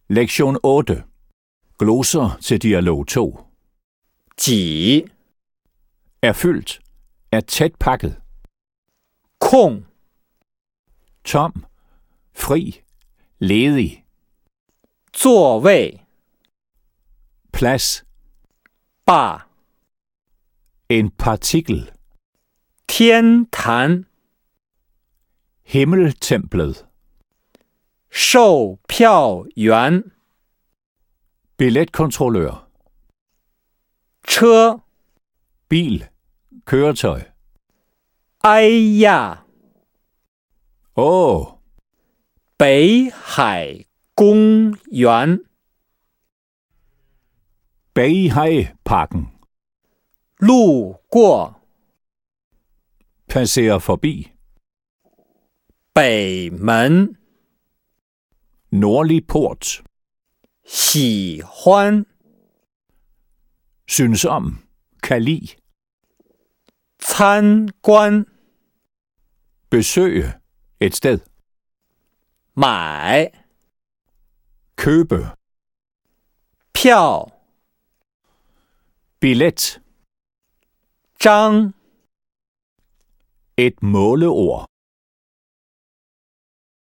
Lektion 8. Gloser til dialog 2. 几 Er fyldt. Er tæt pakket. 空 Tom. Fri. Ledig. 座位 Plads. 坝 En partikel. 天坛 Himmeltemplet. 售票员 Billetkontrollør. 车 Bil. Køretøj. 哎呀 Åh. 北海公园 Beihai-parken. 路过 Passerer forbi. 北门 Nordlig port. 喜欢 Synes om. Kan lide. 参观 Besøge. Et sted. 买 Købe. 票 Billet. 张 Et måleord.